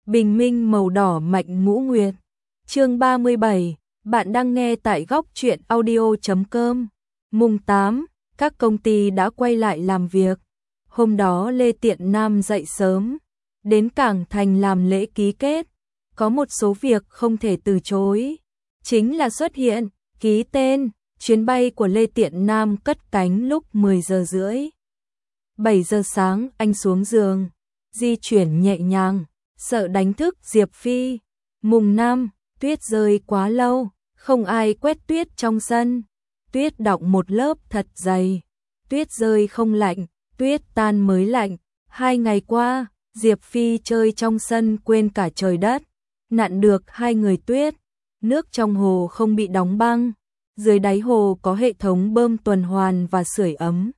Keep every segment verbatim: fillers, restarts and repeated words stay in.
Bình minh màu đỏ mạnh ngũ nguyệt. Chương ba mươi bảy, bạn đang nghe tại góc truyện audio chấm com. Mùng tám, các công ty đã quay lại làm việc. Hôm đó Lê Tiện Nam dậy sớm, đến cảng thành làm lễ ký kết. Có một số việc không thể từ chối, chính là xuất hiện, ký tên. Chuyến bay của Lê Tiện Nam cất cánh lúc mười giờ rưỡi. bảy giờ sáng anh xuống giường, di chuyển nhẹ nhàng, sợ đánh thức Diệp Phi. Mùng năm, tuyết rơi quá lâu, không ai quét tuyết trong sân. Tuyết đọng một lớp thật dày. Tuyết rơi không lạnh, tuyết tan mới lạnh. Hai ngày qua, Diệp Phi chơi trong sân quên cả trời đất. Nặn được hai người tuyết. Nước trong hồ không bị đóng băng. Dưới đáy hồ có hệ thống bơm tuần hoàn và sưởi ấm.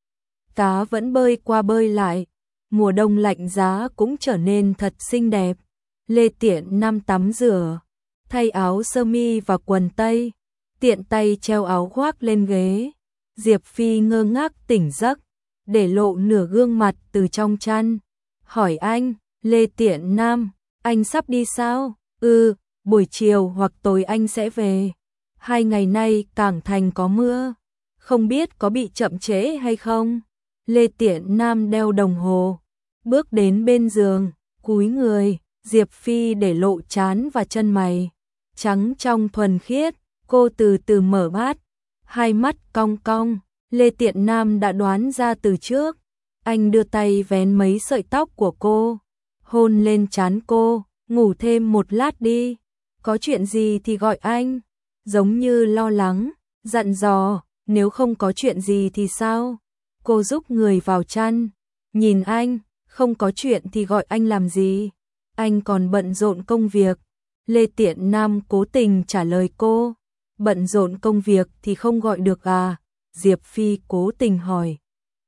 Cá vẫn bơi qua bơi lại. Mùa đông lạnh giá cũng trở nên thật xinh đẹp. Lê Tiện Nam tắm rửa, thay áo sơ mi và quần tây, tiện tay treo áo khoác lên ghế. Diệp Phi ngơ ngác tỉnh giấc, để lộ nửa gương mặt từ trong chăn. Hỏi anh, Lê Tiện Nam, anh sắp đi sao? Ừ, buổi chiều hoặc tối anh sẽ về. Hai ngày nay cảng thành có mưa, không biết có bị chậm trễ hay không? Lê Tiện Nam đeo đồng hồ, bước đến bên giường, cúi người. Diệp Phi để lộ trán và chân mày trắng trong thuần khiết. Cô từ từ mở mắt, hai mắt cong cong. Lê Tiện Nam đã đoán ra từ trước. Anh đưa tay vén mấy sợi tóc của cô, hôn lên trán cô. Ngủ thêm một lát đi, có chuyện gì thì gọi anh. Giống như lo lắng, dặn dò, nếu không có chuyện gì thì sao? Cô rúc người vào chăn, nhìn anh, không có chuyện thì gọi anh làm gì? Anh còn bận rộn công việc. Lê Tiện Nam cố tình trả lời cô. Bận rộn công việc thì không gọi được à? Diệp Phi cố tình hỏi.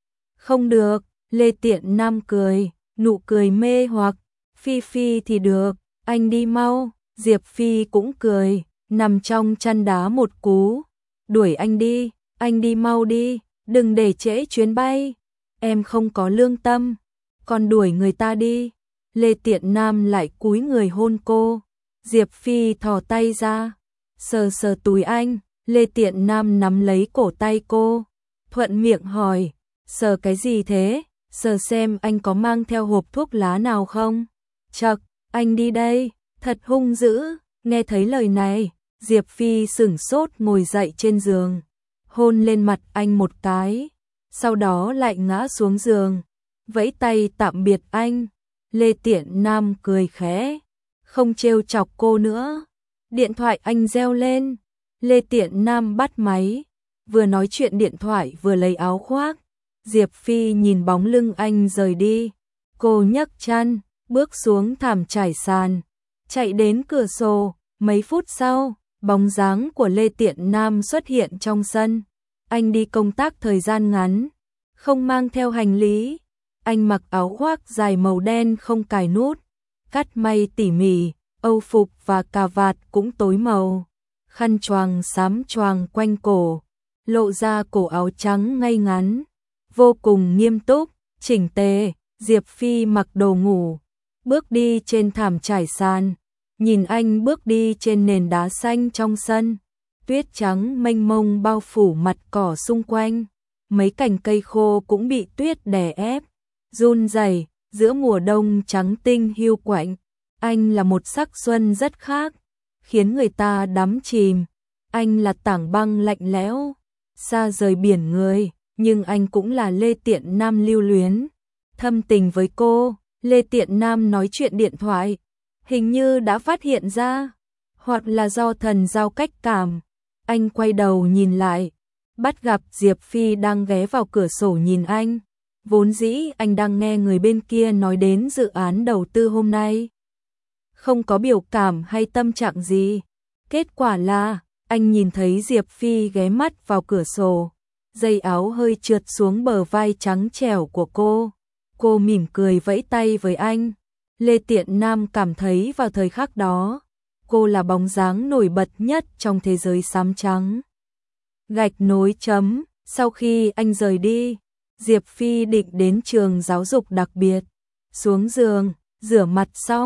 Không được, Lê Tiện Nam cười, nụ cười mê hoặc. Phi Phi thì được, anh đi mau. Diệp Phi cũng cười, nằm trong chăn đá một cú. Đuổi anh đi, anh đi mau đi, đừng để trễ chuyến bay. Em không có lương tâm, còn đuổi người ta đi. Lê Tiện Nam lại cúi người hôn cô. Diệp Phi thò tay ra, sờ sờ túi anh. Lê Tiện Nam nắm lấy cổ tay cô, thuận miệng hỏi, sờ cái gì thế? Sờ xem anh có mang theo hộp thuốc lá nào không? Chậc, anh đi đây, thật hung dữ. Nghe thấy lời này, Diệp Phi sửng sốt ngồi dậy trên giường, hôn lên mặt anh một cái, sau đó lại ngã xuống giường, vẫy tay tạm biệt anh. Lê Tiện Nam cười khẽ, không trêu chọc cô nữa. Điện thoại anh reo lên. Lê Tiện Nam bắt máy, vừa nói chuyện điện thoại vừa lấy áo khoác. Diệp Phi nhìn bóng lưng anh rời đi. Cô nhấc chăn, bước xuống thảm trải sàn, chạy đến cửa sổ. Mấy phút sau, bóng dáng của Lê Tiện Nam xuất hiện trong sân. Anh đi công tác thời gian ngắn, không mang theo hành lý. Anh mặc áo khoác dài màu đen không cài nút, cắt may tỉ mỉ, âu phục và cà vạt cũng tối màu, khăn choàng xám choàng quanh cổ, lộ ra cổ áo trắng ngay ngắn, vô cùng nghiêm túc, chỉnh tề. Diệp Phi mặc đồ ngủ, bước đi trên thảm trải sàn, nhìn anh bước đi trên nền đá xanh trong sân. Tuyết trắng mênh mông bao phủ mặt cỏ xung quanh, mấy cành cây khô cũng bị tuyết đè ép, run rẩy giữa mùa đông trắng tinh hiu quạnh. Anh là một sắc xuân rất khác, khiến người ta đắm chìm. Anh là tảng băng lạnh lẽo, xa rời biển người, nhưng anh cũng là Lê Tiện Nam lưu luyến, thâm tình với cô. Lê Tiện Nam nói chuyện điện thoại, hình như đã phát hiện ra, hoặc là do thần giao cách cảm. Anh quay đầu nhìn lại, bắt gặp Diệp Phi đang ghé vào cửa sổ nhìn anh. Vốn dĩ anh đang nghe người bên kia nói đến dự án đầu tư hôm nay, không có biểu cảm hay tâm trạng gì. Kết quả là, anh nhìn thấy Diệp Phi ghé mắt vào cửa sổ, dây áo hơi trượt xuống bờ vai trắng trẻo của cô. Cô mỉm cười vẫy tay với anh. Lê Tiện Nam cảm thấy vào thời khắc đó, cô là bóng dáng nổi bật nhất trong thế giới xám trắng. Gạch nối chấm, sau khi anh rời đi, Diệp Phi định đến trường giáo dục đặc biệt. Xuống giường, rửa mặt xong,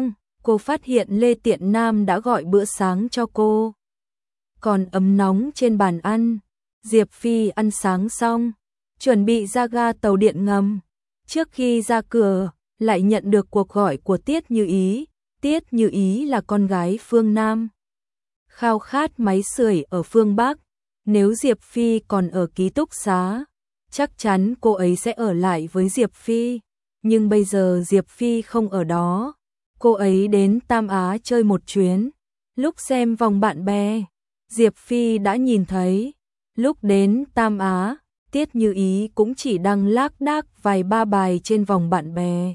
cô phát hiện Lê Tiện Nam đã gọi bữa sáng cho cô. Còn ấm nóng trên bàn ăn, Diệp Phi ăn sáng xong, chuẩn bị ra ga tàu điện ngầm. Trước khi ra cửa, lại nhận được cuộc gọi của Tiết Như Ý. Tiết Như Ý là con gái phương Nam, khao khát máy sưởi ở phương Bắc. Nếu Diệp Phi còn ở ký túc xá, chắc chắn cô ấy sẽ ở lại với Diệp Phi. Nhưng bây giờ Diệp Phi không ở đó. Cô ấy đến Tam Á chơi một chuyến. Lúc xem vòng bạn bè, Diệp Phi đã nhìn thấy. Lúc đến Tam Á, Tiết Như Ý cũng chỉ đăng lác đác vài ba bài trên vòng bạn bè.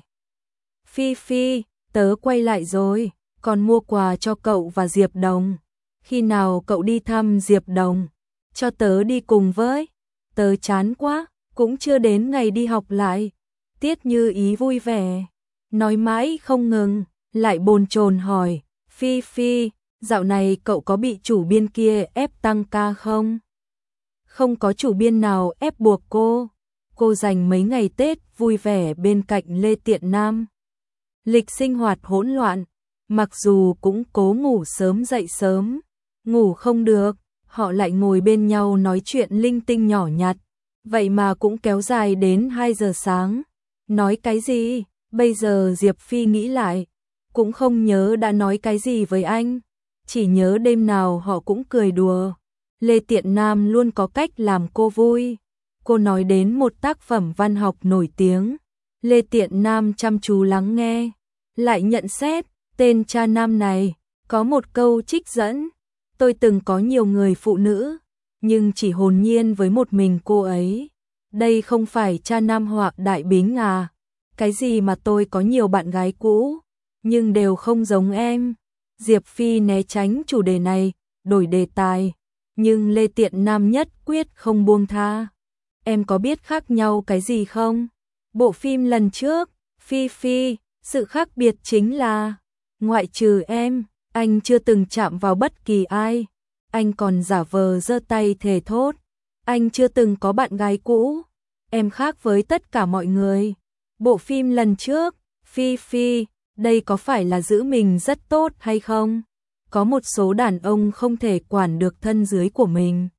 Phi Phi, tớ quay lại rồi, còn mua quà cho cậu và Diệp Đồng. Khi nào cậu đi thăm Diệp Đồng, cho tớ đi cùng với. Tớ chán quá, cũng chưa đến ngày đi học lại. Tiết Như Ý vui vẻ, nói mãi không ngừng, lại bồn chồn hỏi, Phi Phi, dạo này cậu có bị chủ biên kia ép tăng ca không? Không có chủ biên nào ép buộc cô. Cô dành mấy ngày Tết vui vẻ bên cạnh Lê Tiện Nam. Lịch sinh hoạt hỗn loạn, mặc dù cũng cố ngủ sớm dậy sớm, ngủ không được, họ lại ngồi bên nhau nói chuyện linh tinh nhỏ nhặt, vậy mà cũng kéo dài đến hai giờ sáng. Nói cái gì? Bây giờ Diệp Phi nghĩ lại, cũng không nhớ đã nói cái gì với anh, chỉ nhớ đêm nào họ cũng cười đùa. Lê Tiện Nam luôn có cách làm cô vui. Cô nói đến một tác phẩm văn học nổi tiếng. Lê Tiện Nam chăm chú lắng nghe, lại nhận xét, tên cha nam này, có một câu trích dẫn. Tôi từng có nhiều người phụ nữ, nhưng chỉ hồn nhiên với một mình cô ấy. Đây không phải cha nam họa đại bính à? Cái gì mà tôi có nhiều bạn gái cũ, nhưng đều không giống em. Diệp Phi né tránh chủ đề này, đổi đề tài. Nhưng Lê Tiện Nam nhất quyết không buông tha. Em có biết khác nhau cái gì không? Bộ phim lần trước, Phi Phi, sự khác biệt chính là, ngoại trừ em, anh chưa từng chạm vào bất kỳ ai. Anh còn giả vờ giơ tay thề thốt. Anh chưa từng có bạn gái cũ. Em khác với tất cả mọi người. Bộ phim lần trước, Phi Phi, đây có phải là giữ mình rất tốt hay không? Có một số đàn ông không thể quản được thân dưới của mình.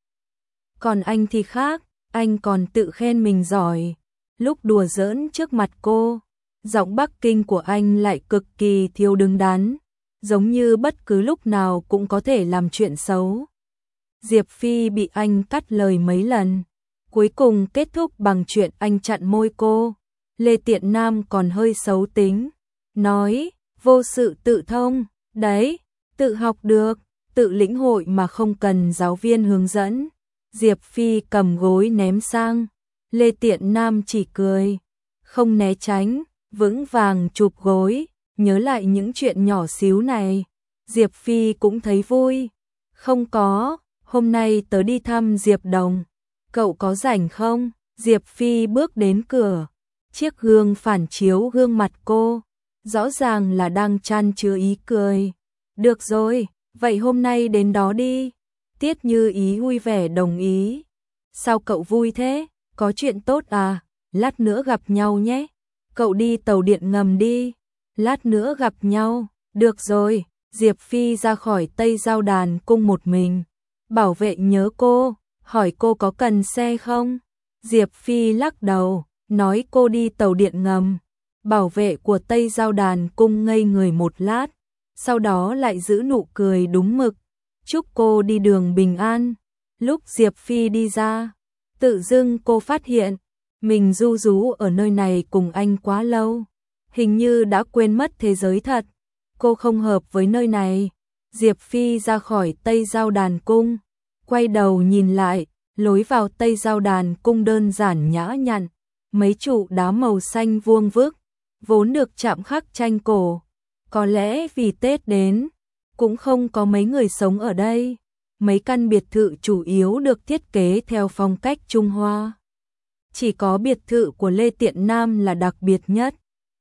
Còn anh thì khác, anh còn tự khen mình giỏi. Lúc đùa giỡn trước mặt cô, giọng Bắc Kinh của anh lại cực kỳ thiếu đứng đắn, giống như bất cứ lúc nào cũng có thể làm chuyện xấu. Diệp Phi bị anh cắt lời mấy lần, cuối cùng kết thúc bằng chuyện anh chặn môi cô. Lê Tiện Nam còn hơi xấu tính, nói, vô sự tự thông, đấy, tự học được, tự lĩnh hội mà không cần giáo viên hướng dẫn. Diệp Phi cầm gối ném sang, Lê Tiện Nam chỉ cười, không né tránh, vững vàng chụp gối, nhớ lại những chuyện nhỏ xíu này. Diệp Phi cũng thấy vui. Không có, hôm nay tớ đi thăm Diệp Đồng, cậu có rảnh không? Diệp Phi bước đến cửa, chiếc gương phản chiếu gương mặt cô, rõ ràng là đang chan chứa ý cười. Được rồi, vậy hôm nay đến đó đi. Tiết Như Ý vui vẻ đồng ý. Sao cậu vui thế? Có chuyện tốt à? Lát nữa gặp nhau nhé. Cậu đi tàu điện ngầm đi. Lát nữa gặp nhau. Được rồi. Diệp Phi ra khỏi Tây Giao Đàn Cung một mình. Bảo vệ nhớ cô, hỏi cô có cần xe không? Diệp Phi lắc đầu, nói cô đi tàu điện ngầm. Bảo vệ của Tây Giao Đàn Cung ngây người một lát, sau đó lại giữ nụ cười đúng mực. Chúc cô đi đường bình an. Lúc Diệp Phi đi ra, tự dưng cô phát hiện, mình ru rú ở nơi này cùng anh quá lâu. Hình như đã quên mất thế giới thật. Cô không hợp với nơi này. Diệp Phi ra khỏi Tây Giao Đàn Cung, quay đầu nhìn lại, lối vào Tây Giao Đàn Cung đơn giản nhã nhặn, mấy trụ đá màu xanh vuông vức, vốn được chạm khắc tranh cổ. Có lẽ vì Tết đến, cũng không có mấy người sống ở đây. Mấy căn biệt thự chủ yếu được thiết kế theo phong cách Trung Hoa. Chỉ có biệt thự của Lê Tiện Nam là đặc biệt nhất,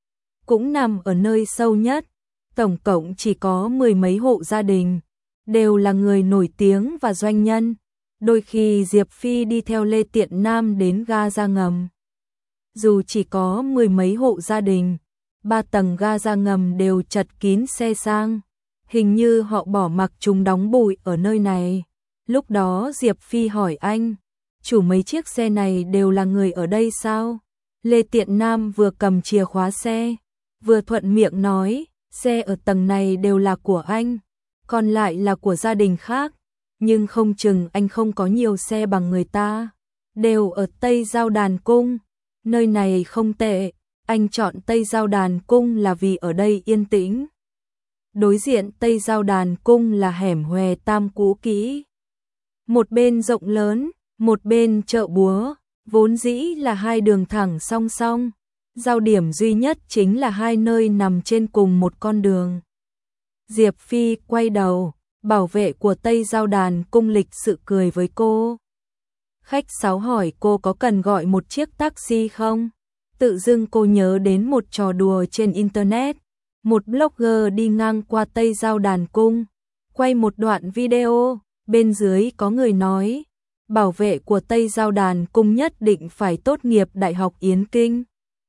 cũng nằm ở nơi sâu nhất. Tổng cộng chỉ có mười mấy hộ gia đình, đều là người nổi tiếng và doanh nhân. Đôi khi Diệp Phi đi theo Lê Tiện Nam đến ga ra ngầm. Dù chỉ có mười mấy hộ gia đình, ba tầng ga ra ngầm đều chật kín xe sang. Hình như họ bỏ mặc chúng đóng bụi ở nơi này. Lúc đó Diệp Phi hỏi anh, chủ mấy chiếc xe này đều là người ở đây sao? Lê Tiện Nam vừa cầm chìa khóa xe, vừa thuận miệng nói, xe ở tầng này đều là của anh, còn lại là của gia đình khác. Nhưng không chừng anh không có nhiều xe bằng người ta, đều ở Tây Giao Đàn Cung. Nơi này không tệ, anh chọn Tây Giao Đàn Cung là vì ở đây yên tĩnh. Đối diện Tây Giao Đàn Cung là hẻm hòe tam cũ kỹ. Một bên rộng lớn, một bên chợ búa, vốn dĩ là hai đường thẳng song song. Giao điểm duy nhất chính là hai nơi nằm trên cùng một con đường. Diệp Phi quay đầu, bảo vệ của Tây Giao Đàn Cung lịch sự cười với cô. Khách sáo hỏi cô có cần gọi một chiếc taxi không? Tự dưng cô nhớ đến một trò đùa trên internet. Một blogger đi ngang qua Tây Giao Đàn Cung, quay một đoạn video, bên dưới có người nói, bảo vệ của Tây Giao Đàn Cung nhất định phải tốt nghiệp Đại học Yến Kinh.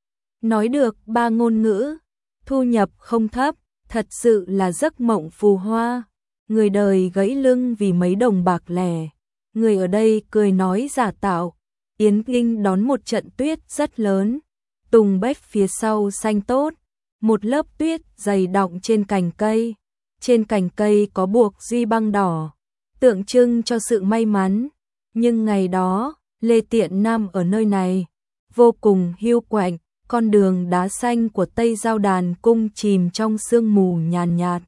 Nói được ba ngôn ngữ, thu nhập không thấp, thật sự là giấc mộng phù hoa. Người đời gãy lưng vì mấy đồng bạc lẻ, người ở đây cười nói giả tạo. Yến Kinh đón một trận tuyết rất lớn, tùng bách phía sau xanh tốt, một lớp tuyết dày đọng trên cành cây. Trên cành cây có buộc duy băng đỏ, tượng trưng cho sự may mắn. Nhưng ngày đó, Lê Tiện Nam ở nơi này, vô cùng hiu quạnh, con đường đá xanh của Tây Giao Đàn Cung chìm trong sương mù nhàn nhạt.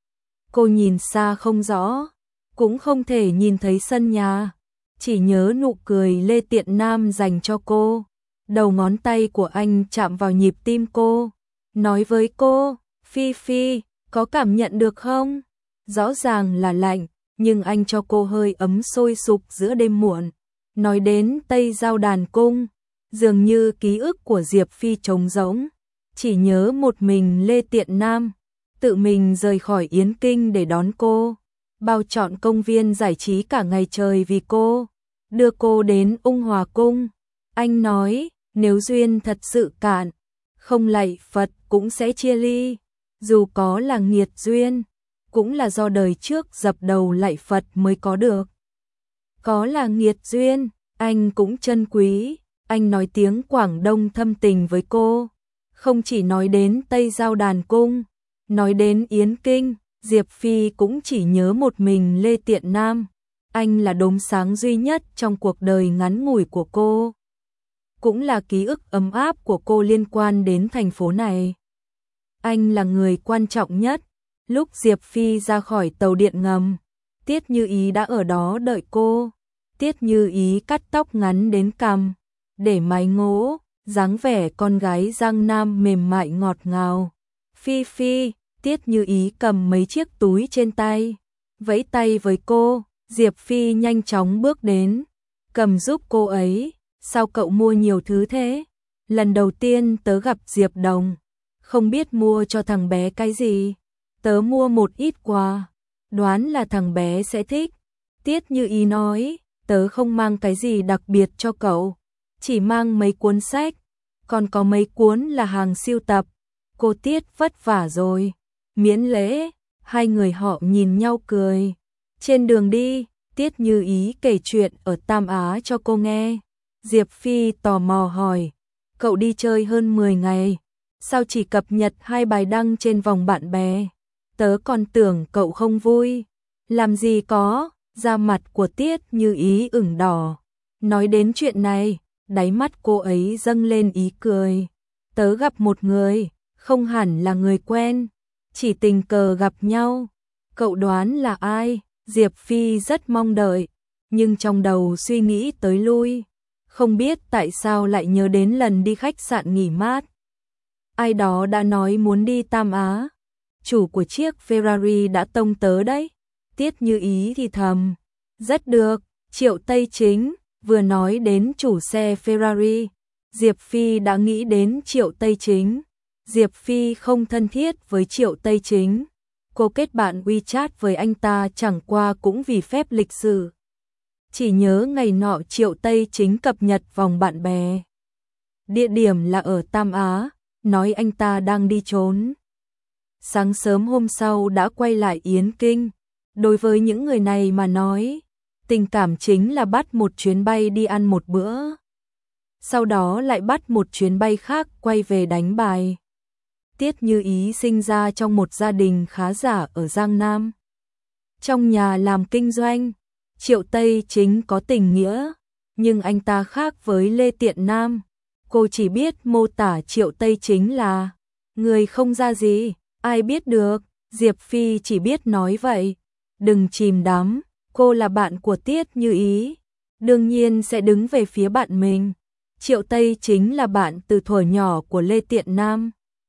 Cô nhìn xa không rõ, cũng không thể nhìn thấy sân nhà, chỉ nhớ nụ cười Lê Tiện Nam dành cho cô. Đầu ngón tay của anh chạm vào nhịp tim cô, nói với cô, Phi Phi, có cảm nhận được không? Rõ ràng là lạnh, nhưng anh cho cô hơi ấm sôi sục giữa đêm muộn. Nói đến Tây Giao Đàn Cung, dường như ký ức của Diệp Phi trống rỗng, chỉ nhớ một mình Lê Tiện Nam, tự mình rời khỏi Yến Kinh để đón cô, bao trọn công viên giải trí cả ngày trời vì cô, đưa cô đến Ung Hòa Cung. Anh nói, nếu duyên thật sự cạn, không lạy Phật cũng sẽ chia ly, dù có là nghiệt duyên, cũng là do đời trước dập đầu lạy Phật mới có được. Có là nghiệt duyên, anh cũng trân quý. Anh nói tiếng Quảng Đông thâm tình với cô, không chỉ nói đến Tây Giao Đàn Cung, nói đến Yến Kinh, Diệp Phi cũng chỉ nhớ một mình Lê Tiện Nam. Anh là đốm sáng duy nhất trong cuộc đời ngắn ngủi của cô, cũng là ký ức ấm áp của cô liên quan đến thành phố này. Anh là người quan trọng nhất. Lúc Diệp Phi ra khỏi tàu điện ngầm, Tiết Như Ý đã ở đó đợi cô. Tiết Như Ý cắt tóc ngắn đến cằm, để mái ngố, dáng vẻ con gái Giang Nam mềm mại ngọt ngào. Phi Phi, Tiết Như Ý cầm mấy chiếc túi trên tay, vẫy tay với cô. Diệp Phi nhanh chóng bước đến, cầm giúp cô ấy. Sao cậu mua nhiều thứ thế? Lần đầu tiên tớ gặp Diệp Đồng, không biết mua cho thằng bé cái gì. Tớ mua một ít quà, đoán là thằng bé sẽ thích. Tiết Như Ý nói, tớ không mang cái gì đặc biệt cho cậu, chỉ mang mấy cuốn sách, còn có mấy cuốn là hàng sưu tập. Cô Tiết vất vả rồi, miễn lễ. Hai người họ nhìn nhau cười. Trên đường đi, Tiết Như Ý kể chuyện ở Tam Á cho cô nghe. Diệp Phi tò mò hỏi, cậu đi chơi hơn mười ngày, sao chỉ cập nhật hai bài đăng trên vòng bạn bè? Tớ còn tưởng cậu không vui. Làm gì có, da mặt của Tiết Như Ý ửng đỏ. Nói đến chuyện này, đáy mắt cô ấy dâng lên ý cười. Tớ gặp một người, không hẳn là người quen, chỉ tình cờ gặp nhau. Cậu đoán là ai? Diệp Phi rất mong đợi, nhưng trong đầu suy nghĩ tới lui. Không biết tại sao lại nhớ đến lần đi khách sạn nghỉ mát. Ai đó đã nói muốn đi Tam Á. Chủ của chiếc Ferrari đã tông tớ đấy. Tiết Như Ý thì thầm, rất được. Triệu Tây Chính vừa nói đến chủ xe Ferrari, Diệp Phi đã nghĩ đến Triệu Tây Chính. Diệp Phi không thân thiết với Triệu Tây Chính. Cô kết bạn WeChat với anh ta chẳng qua cũng vì phép lịch sử. Chỉ nhớ ngày nọ Triệu Tây Chính cập nhật vòng bạn bè. Địa điểm là ở Tam Á, nói anh ta đang đi trốn. Sáng sớm hôm sau đã quay lại Yến Kinh. Đối với những người này mà nói, tình cảm chính là bắt một chuyến bay đi ăn một bữa, sau đó lại bắt một chuyến bay khác quay về đánh bài. Tiết Như Ý sinh ra trong một gia đình khá giả ở Giang Nam. Trong nhà làm kinh doanh, Triệu Tây Chính có tình nghĩa, nhưng anh ta khác với Lê Tiện Nam. Cô chỉ biết mô tả Triệu Tây Chính là người không ra gì, ai biết được, Diệp Phi chỉ biết nói vậy. Đừng chìm đắm, cô là bạn của Tiết Như Ý, đương nhiên sẽ đứng về phía bạn mình. Triệu Tây Chính là bạn từ thuở nhỏ của Lê Tiện Nam,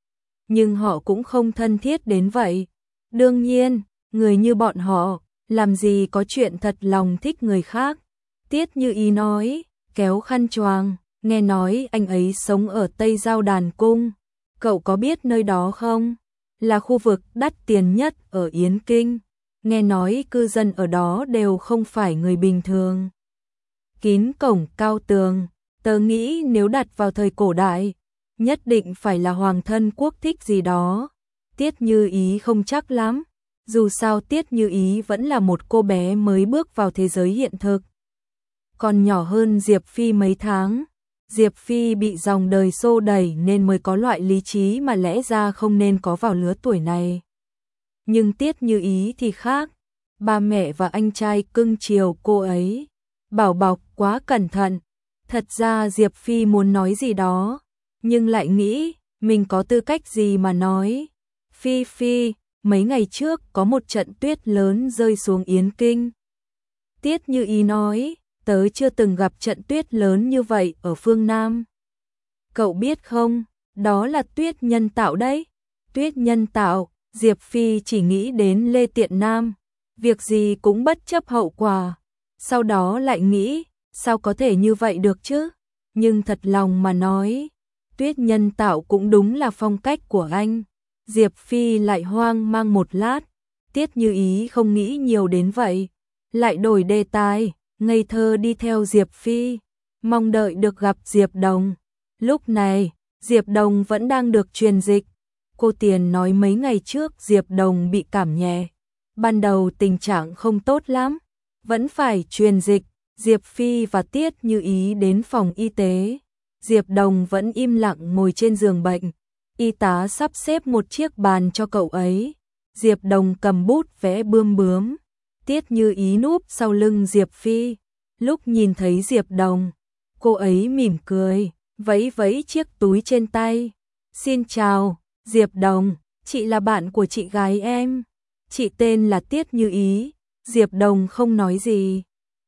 nhưng họ cũng không thân thiết đến vậy. Đương nhiên, người như bọn họ, làm gì có chuyện thật lòng thích người khác. Tiết Như Ý nói, kéo khăn choàng, nghe nói anh ấy sống ở Tây Giao Đàn Cung. Cậu có biết nơi đó không? Là khu vực đắt tiền nhất ở Yến Kinh. Nghe nói cư dân ở đó đều không phải người bình thường. Kín cổng cao tường, tớ nghĩ nếu đặt vào thời cổ đại, nhất định phải là hoàng thân quốc thích gì đó. Tiết Như Ý không chắc lắm. Dù sao Tiết Như Ý vẫn là một cô bé mới bước vào thế giới hiện thực, còn nhỏ hơn Diệp Phi mấy tháng. Diệp Phi bị dòng đời xô đẩy nên mới có loại lý trí mà lẽ ra không nên có vào lứa tuổi này. Nhưng Tiết Như Ý thì khác, ba mẹ và anh trai cưng chiều cô ấy, bảo bọc quá cẩn thận. Thật ra Diệp Phi muốn nói gì đó, nhưng lại nghĩ mình có tư cách gì mà nói. Phi Phi, mấy ngày trước có một trận tuyết lớn rơi xuống Yến Kinh. Tiết Như Ý nói, tớ chưa từng gặp trận tuyết lớn như vậy ở phương Nam. Cậu biết không, đó là tuyết nhân tạo đấy. Tuyết nhân tạo, Diệp Phi chỉ nghĩ đến Lê Tiện Nam, việc gì cũng bất chấp hậu quả. Sau đó lại nghĩ, sao có thể như vậy được chứ? Nhưng thật lòng mà nói, tuyết nhân tạo cũng đúng là phong cách của anh. Diệp Phi lại hoang mang một lát, Tiết Như Ý không nghĩ nhiều đến vậy, lại đổi đề tài, ngây thơ đi theo Diệp Phi, mong đợi được gặp Diệp Đồng. Lúc này, Diệp Đồng vẫn đang được truyền dịch. Cô Tiền nói mấy ngày trước Diệp Đồng bị cảm nhẹ, ban đầu tình trạng không tốt lắm, vẫn phải truyền dịch. Diệp Phi và Tiết Như Ý đến phòng y tế, Diệp Đồng vẫn im lặng ngồi trên giường bệnh. Y tá sắp xếp một chiếc bàn cho cậu ấy. Diệp Đồng cầm bút vẽ bươm bướm. Tiết Như Ý núp sau lưng Diệp Phi. Lúc nhìn thấy Diệp Đồng, cô ấy mỉm cười, vẫy vẫy chiếc túi trên tay. Xin chào, Diệp Đồng, chị là bạn của chị gái em. Chị tên là Tiết Như Ý. Diệp Đồng không nói gì.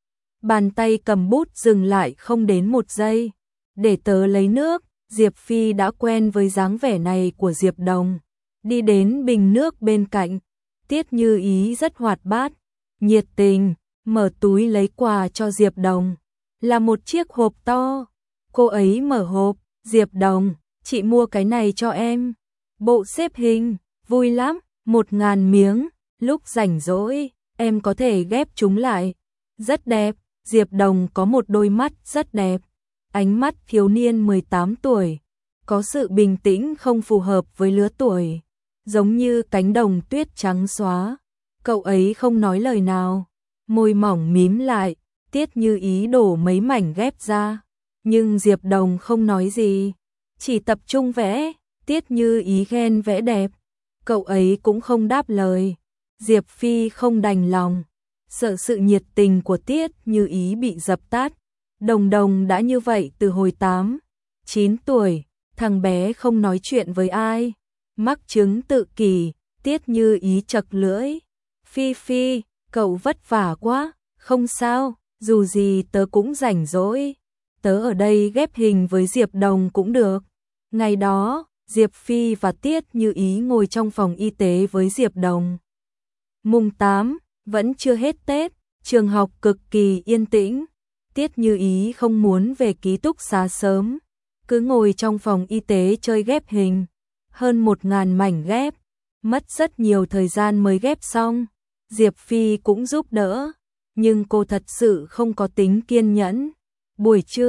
Bàn tay cầm bút dừng lại không đến một giây. Để tớ lấy nước. Diệp Phi đã quen với dáng vẻ này của Diệp Đồng, đi đến bình nước bên cạnh. Tiết Như Ý rất hoạt bát, nhiệt tình, mở túi lấy quà cho Diệp Đồng, là một chiếc hộp to. Cô ấy mở hộp, Diệp Đồng, chị mua cái này cho em. Bộ xếp hình, vui lắm, một ngàn miếng, lúc rảnh rỗi, em có thể ghép chúng lại. Rất đẹp, Diệp Đồng có một đôi mắt rất đẹp. Ánh mắt thiếu niên mười tám tuổi, có sự bình tĩnh không phù hợp với lứa tuổi, giống như cánh đồng tuyết trắng xóa. Cậu ấy không nói lời nào, môi mỏng mím lại. Tiết Như Ý đổ mấy mảnh ghép ra, nhưng Diệp Đồng không nói gì, chỉ tập trung vẽ. Tiết Như Ý khen vẽ đẹp, cậu ấy cũng không đáp lời. Diệp Phi không đành lòng, sợ sự nhiệt tình của Tiết Như Ý bị dập tắt. Đồng Đồng đã như vậy từ hồi tám, chín tuổi, thằng bé không nói chuyện với ai, mắc chứng tự kỷ. Tiết Như Ý chật lưỡi, Phi Phi, cậu vất vả quá. Không sao, dù gì tớ cũng rảnh rỗi, tớ ở đây ghép hình với Diệp Đồng cũng được. Ngày đó, Diệp Phi và Tiết Như Ý ngồi trong phòng y tế với Diệp Đồng. Mùng tám, vẫn chưa hết Tết, trường học cực kỳ yên tĩnh. Tiết Như Ý không muốn về ký túc xá sớm, cứ ngồi trong phòng y tế chơi ghép hình. Hơn một ngàn mảnh ghép, mất rất nhiều thời gian mới ghép xong. Diệp Phi cũng giúp đỡ, nhưng cô thật sự không có tính kiên nhẫn. Buổi trưa,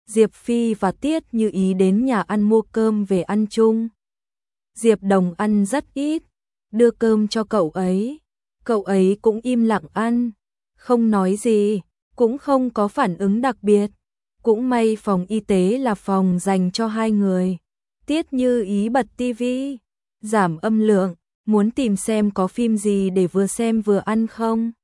Diệp Phi và Tiết Như Ý đến nhà ăn mua cơm về ăn chung. Diệp Đồng ăn rất ít, đưa cơm cho cậu ấy. Cậu ấy cũng im lặng ăn, không nói gì, cũng không có phản ứng đặc biệt. Cũng may phòng y tế là phòng dành cho hai người. Tiết Như Ý bật tivi, giảm âm lượng, muốn tìm xem có phim gì để vừa xem vừa ăn không.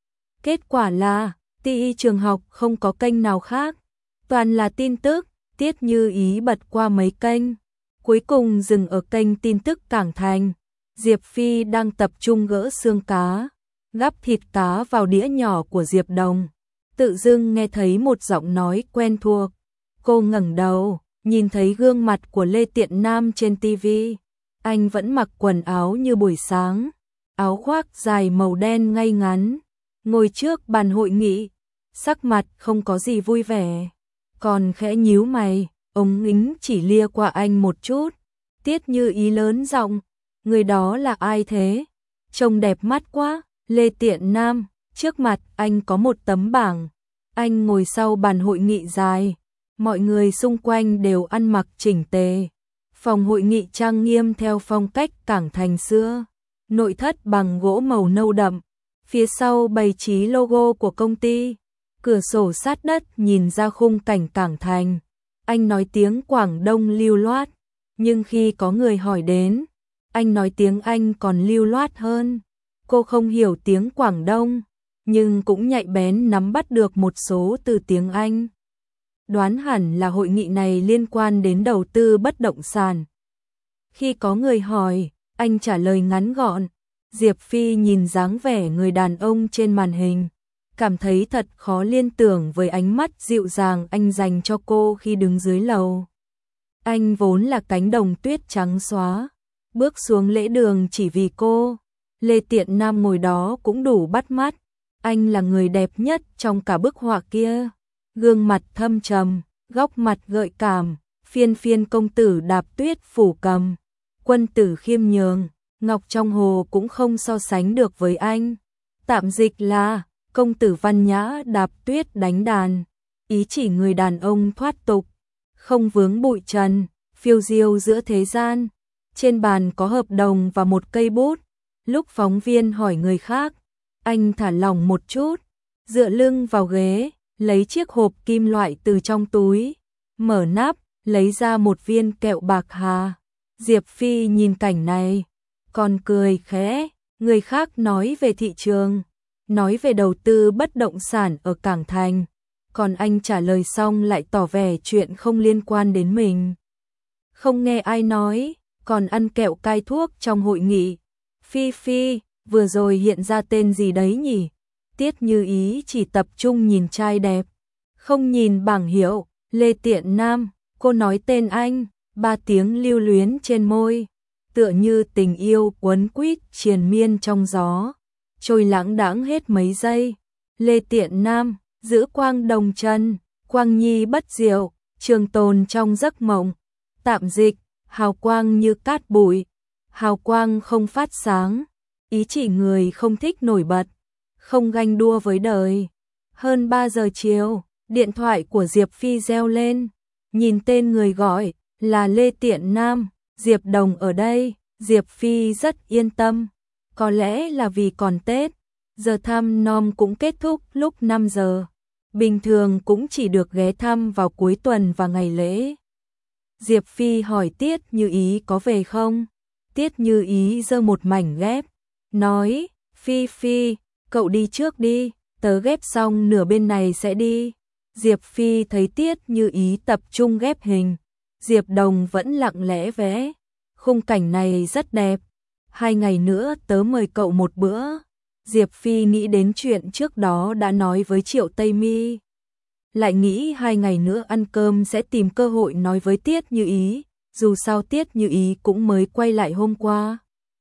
Kết quả là, ti vi trường học không có kênh nào khác, toàn là tin tức. Tiết Như Ý bật qua mấy kênh, cuối cùng dừng ở kênh tin tức Cảng Thành. Diệp Phi đang tập trung gỡ xương cá, gắp thịt cá vào đĩa nhỏ của Diệp Đồng. Tự dưng nghe thấy một giọng nói quen thuộc. Cô ngẩng đầu, nhìn thấy gương mặt của Lê Tiện Nam trên tivi. Anh vẫn mặc quần áo như buổi sáng, áo khoác dài màu đen ngay ngắn, ngồi trước bàn hội nghị, sắc mặt không có gì vui vẻ, còn khẽ nhíu mày. Ống kính chỉ lia qua anh một chút. Tiết Như Ý lớn giọng, người đó là ai thế? Trông đẹp mắt quá. Lê Tiện Nam. Trước mặt anh có một tấm bảng. Anh ngồi sau bàn hội nghị dài, mọi người xung quanh đều ăn mặc chỉnh tề. Phòng hội nghị trang nghiêm theo phong cách Cảng Thành xưa, nội thất bằng gỗ màu nâu đậm, phía sau bày trí logo của công ty, cửa sổ sát đất nhìn ra khung cảnh Cảng Thành. Anh nói tiếng Quảng Đông lưu loát, nhưng khi có người hỏi đến, anh nói tiếng Anh còn lưu loát hơn. Cô không hiểu tiếng Quảng Đông, nhưng cũng nhạy bén nắm bắt được một số từ tiếng Anh. Đoán hẳn là hội nghị này liên quan đến đầu tư bất động sản. Khi có người hỏi, anh trả lời ngắn gọn. Diệp Phi nhìn dáng vẻ người đàn ông trên màn hình, cảm thấy thật khó liên tưởng với ánh mắt dịu dàng anh dành cho cô khi đứng dưới lầu. Anh vốn là cánh đồng tuyết trắng xóa, bước xuống lễ đường chỉ vì cô. Lê Tiện Nam ngồi đó cũng đủ bắt mắt. Anh là người đẹp nhất trong cả bức họa kia. Gương mặt thâm trầm, góc mặt gợi cảm, phiên phiên công tử đạp tuyết phủ cầm, quân tử khiêm nhường, ngọc trong hồ cũng không so sánh được với anh. Tạm dịch là, công tử văn nhã đạp tuyết đánh đàn, ý chỉ người đàn ông thoát tục, không vướng bụi trần, phiêu diêu giữa thế gian. Trên bàn có hợp đồng và một cây bút. Lúc phóng viên hỏi người khác, anh thả lỏng một chút, dựa lưng vào ghế, lấy chiếc hộp kim loại từ trong túi, mở nắp, lấy ra một viên kẹo bạc hà. Diệp Phi nhìn cảnh này, còn cười khẽ. Người khác nói về thị trường, nói về đầu tư bất động sản ở Cảng Thành, còn anh trả lời xong lại tỏ vẻ chuyện không liên quan đến mình. Không nghe ai nói, còn ăn kẹo cai thuốc trong hội nghị. Phi Phi, vừa rồi hiện ra tên gì đấy nhỉ? Tiết Như Ý chỉ tập trung nhìn trai đẹp, không nhìn bảng hiệu. Lê Tiện Nam, cô nói tên anh, ba tiếng lưu luyến trên môi, tựa như tình yêu quấn quýt triền miên trong gió, trôi lãng đãng hết mấy giây. Lê Tiện Nam, giữ quang đồng chân, quang nhi bất diệu, trường tồn trong giấc mộng. Tạm dịch, hào quang như cát bụi, hào quang không phát sáng, ý chỉ người không thích nổi bật, không ganh đua với đời. Hơn ba giờ chiều, điện thoại của Diệp Phi reo lên, nhìn tên người gọi là Lê Tiện Nam. Diệp Đồng ở đây. Diệp Phi rất yên tâm, có lẽ là vì còn Tết, giờ thăm nom cũng kết thúc lúc năm giờ, bình thường cũng chỉ được ghé thăm vào cuối tuần và ngày lễ. Diệp Phi hỏi Tiết Như Ý có về không? Tiết Như Ý giơ một mảnh ghép, nói, Phi Phi, cậu đi trước đi, tớ ghép xong nửa bên này sẽ đi. Diệp Phi thấy Tiết Như Ý tập trung ghép hình, Diệp Đồng vẫn lặng lẽ vẽ. Khung cảnh này rất đẹp, hai ngày nữa tớ mời cậu một bữa. Diệp Phi nghĩ đến chuyện trước đó đã nói với Triệu Tây Mi, lại nghĩ hai ngày nữa ăn cơm sẽ tìm cơ hội nói với Tiết Như Ý, dù sao Tiết Như Ý cũng mới quay lại hôm qua.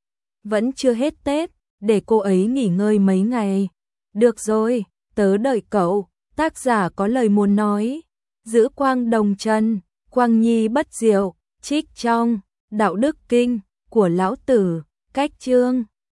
Vẫn chưa hết Tết, để cô ấy nghỉ ngơi mấy ngày. Được rồi, tớ đợi cậu. Tác giả có lời muốn nói, giữ quang đồng chân, quang nhi bất diệu, trích trong Đạo Đức Kinh của Lão Tử, cách chương